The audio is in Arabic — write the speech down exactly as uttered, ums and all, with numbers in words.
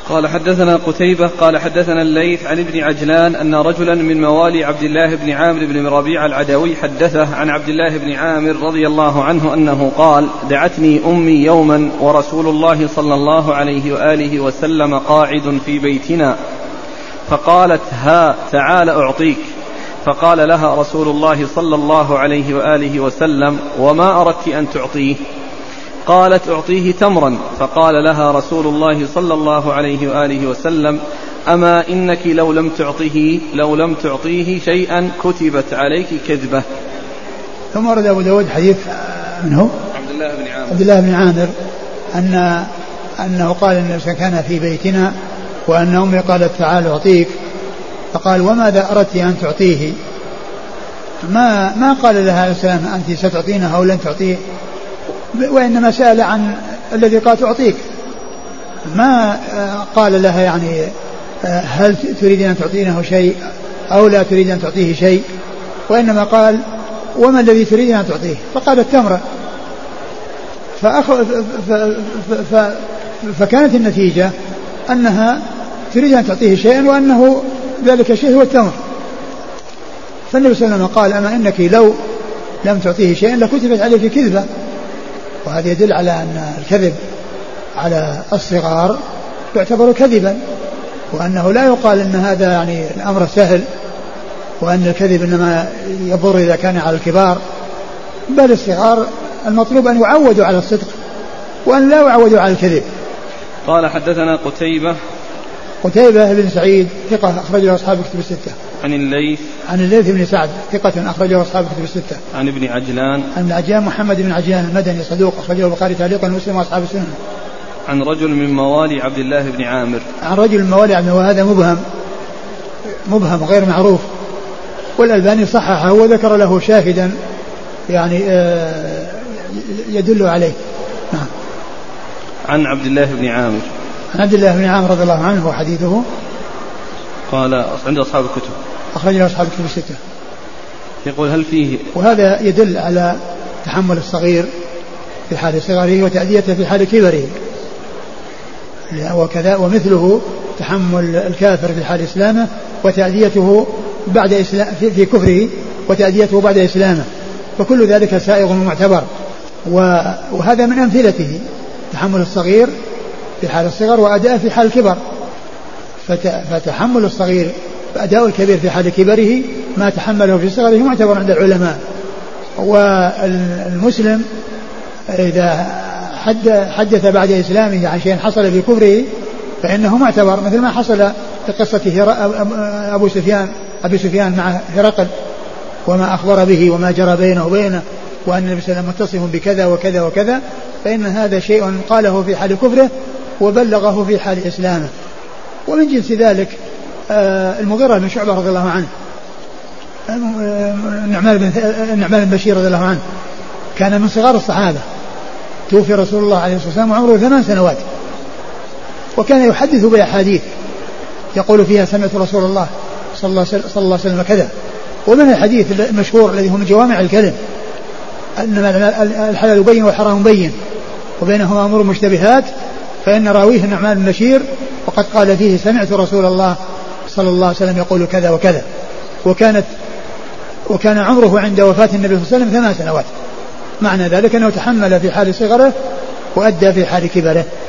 قال حدثنا قتيبة قال حدثنا الليث عن ابن عجلان أن رجلا من موالي عبد الله بن عامر بن ربيعة العدوي حدثه عن عبد الله بن عامر رضي الله عنه أنه قال: دعتني أمي يوما ورسول الله صلى الله عليه وآله وسلم قاعد في بيتنا، فقالت: ها تعال أعطيك. فقال لها رسول الله صلى الله عليه وآله وسلم: وما أردت أن تعطيه؟ قالت: أعطيه تمرا. فقال لها رسول الله صلى الله عليه وآله وسلم: أما إنك لو لم تعطيه لو لم تعطيه شيئا كتبت عليك كذبة. ثم ورد أبو داود حديث منه عبد الله بن عامر عبد الله بن عامر أن أنه قال إن كان في بيتنا وأن أمي قالت: تعال أعطيك. فقال: وماذا أردت أن تعطيه؟ ما ما قال لها عليه السلام: أنت ستعطينه أو لن تعطيه، وإنما سأل عن الذي قال تعطيك. ما قال لها يعني هل تريد أن تعطينه شيء أو لا تريد أن تعطيه شيء، وإنما قال: وما الذي تريد أن تعطيه؟ فقال: التمر. فأخ... ف... ف... ف... فكانت النتيجة أنها تريد أن تعطيه شيئا وأنه ذلك الشيء هو التمر. فالنبي صلى الله عليه وسلم قال: أما إنك لو لم تعطيه شيئا لكتبت عليك كذبة. وهذا يدل على أن الكذب على الصغار يعتبر كذبا، وأنه لا يقال أن هذا يعني الأمر سهل، وأن الكذب إنما يضر إذا كان على الكبار، بل الصغار المطلوب أن يعودوا على الصدق وأن لا يعودوا على الكذب. قال حدثنا قتيبة قتيبة بن سعيد ثقة أخرجه أصحاب كتب الستة. عن الليث عن الليث بن سعد ثقة أخرجه أصحاب كتب الستة. عن ابن عجلان عن ابن عجلان محمد بن عجلان المدني صدوق أخرجه البخاري تعليقا ومسلم وأصحاب السنن. عن رجل من موالي عبد الله بن عامر عن رجل من موالي عبد الله، وهذا مبهم مبهم غير معروف، والألباني صححه وذكر له شاهدا يعني يدل عليه. نعم. عن عبد الله بن عامر عن عبد الله بن عامر رضي الله عنه وحديثه قال عند أصحاب الكتب أخرجه أصحاب الكتب الستة. يقول: هل فيه؟ وهذا يدل على تحمل الصغير في حال صغره وتأديته في حال كبره، وكذا ومثله تحمل الكافر في حال إسلامه وتأديته بعد إسلام في كفره وتأديته بعد إسلامه، فكل ذلك سائغ ومعتبر. وهذا من أمثلته، تحمل الصغير في حال الصغر وأداء في حال الكبر. فتحمل الصغير وأداء الكبير في حال كبره ما تحمله في صغره معتبر عند العلماء. والمسلم إذا حدث بعد إسلامه عن شيء حصل في كفره فإنه معتبر، مثل ما حصل في قصة أبو سفيان أبي سفيان مع هرقل وما أخبر به وما جرى بينه وبينه، وأن النبي صلى الله عليه وسلم متصف بكذا وكذا وكذا، فإن هذا شيء قاله في حال كفره وبلغه في حال إسلامه. ومن جنس ذلك المغيرة بن شعبة رضي الله عنه، النعمان بن النعمان بن بشير رضي الله عنه، كان من صغار الصحابة، توفي رسول الله عليه الصلاة والسلام وعمره ثمان سنوات، وكان يحدث بأحاديث يقول فيها: سمعت رسول الله صلى الله عليه وسلم كذا. ومن الحديث المشهور الذي هو من جوامع الكلم: أن الحلال بين والحرام بين وبينهما أمور مشتبهات، فإن راويه النعمان بن بشير وقد قال فيه: سمعت رسول الله صلى الله عليه وسلم يقول كذا وكذا. وكانت وكان عمره عند وفاة النبي صلى الله عليه وسلم ثمان سنوات. معنى ذلك أنه تحمل في حال صغره وأدى في حال كبره.